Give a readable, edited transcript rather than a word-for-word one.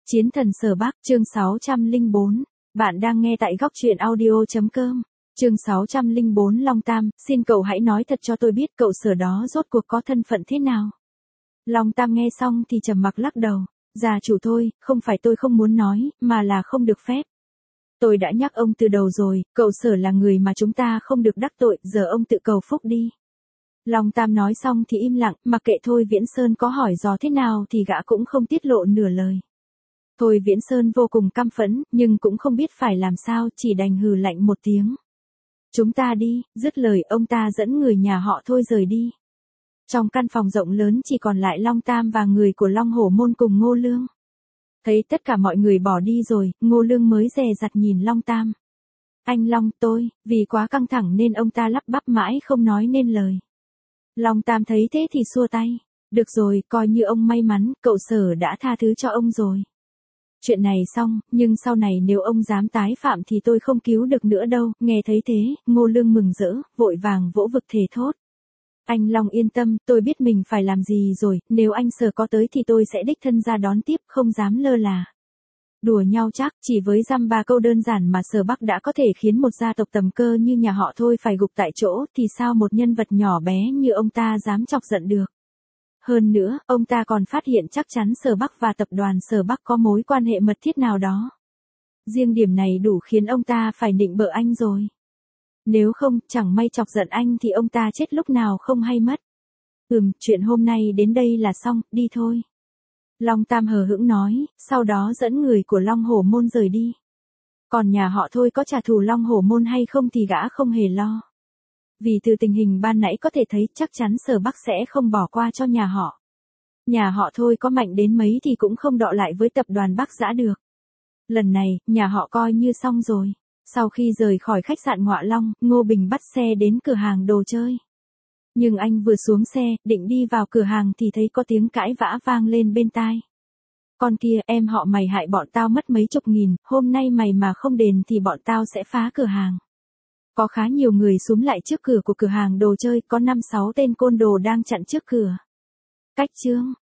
Chiến thần Sở Bắc, chương 604. Bạn đang nghe tại góc truyện audio.com. Chương 604 Long Tam, xin cậu hãy nói thật cho tôi biết cậu Sở đó rốt cuộc có thân phận thế nào. Long Tam nghe xong thì trầm mặc lắc đầu. Gia chủ thôi, không phải tôi không muốn nói, mà là không được phép. Tôi đã nhắc ông từ đầu rồi, cậu Sở là người mà chúng ta không được đắc tội, giờ ông tự cầu phúc đi. Long Tam nói xong thì im lặng, mặc kệ Thôi Viễn Sơn có hỏi dò thế nào thì gã cũng không tiết lộ nửa lời. Thôi Viễn Sơn vô cùng căm phẫn, nhưng cũng không biết phải làm sao, chỉ đành hừ lạnh một tiếng. Chúng ta đi, dứt lời ông ta dẫn người nhà họ Thôi rời đi. Trong căn phòng rộng lớn chỉ còn lại Long Tam và người của Long Hổ Môn cùng Ngô Lương. Thấy tất cả mọi người bỏ đi rồi, Ngô Lương mới dè dặt nhìn Long Tam. Anh Long, vì quá căng thẳng nên ông ta lắp bắp mãi không nói nên lời. Long Tam thấy thế thì xua tay. Được rồi, coi như ông may mắn, cậu Sở đã tha thứ cho ông rồi. Chuyện này xong, nhưng sau này nếu ông dám tái phạm thì tôi không cứu được nữa đâu. Nghe thấy thế, Ngô Lương mừng rỡ, vội vàng vỗ vực thề thốt. Anh Long yên tâm, tôi biết mình phải làm gì rồi, nếu anh Sở có tới thì tôi sẽ đích thân ra đón tiếp, không dám lơ là. Đùa nhau chắc, chỉ với dăm ba câu đơn giản mà Sở Bắc đã có thể khiến một gia tộc tầm cơ như nhà họ Thôi phải gục tại chỗ, thì sao một nhân vật nhỏ bé như ông ta dám chọc giận được. Hơn nữa, ông ta còn phát hiện chắc chắn Sở Bắc và tập đoàn Sở Bắc có mối quan hệ mật thiết nào đó. Riêng điểm này đủ khiến ông ta phải nịnh bợ anh rồi. Nếu không, chẳng may chọc giận anh thì ông ta chết lúc nào không hay mất. Chuyện hôm nay đến đây là xong, đi thôi. Long Tam hờ hững nói, sau đó dẫn người của Long Hổ Môn rời đi. Còn nhà họ Thôi có trả thù Long Hổ Môn hay không thì gã không hề lo. Vì từ tình hình ban nãy có thể thấy chắc chắn Sở Bắc sẽ không bỏ qua cho nhà họ. Nhà họ Thôi có mạnh đến mấy thì cũng không đọ lại với tập đoàn Bắc Giã được. Lần này, nhà họ coi như xong rồi. Sau khi rời khỏi khách sạn Ngọa Long, Ngô Bình bắt xe đến cửa hàng đồ chơi. Nhưng anh vừa xuống xe, định đi vào cửa hàng thì thấy có tiếng cãi vã vang lên bên tai. Con kia, em họ mày hại bọn tao mất mấy chục nghìn, hôm nay mày mà không đền thì bọn tao sẽ phá cửa hàng. Có khá nhiều người xúm lại trước cửa của cửa hàng đồ chơi, có 5-6 tên côn đồ đang chặn trước cửa. Cách chương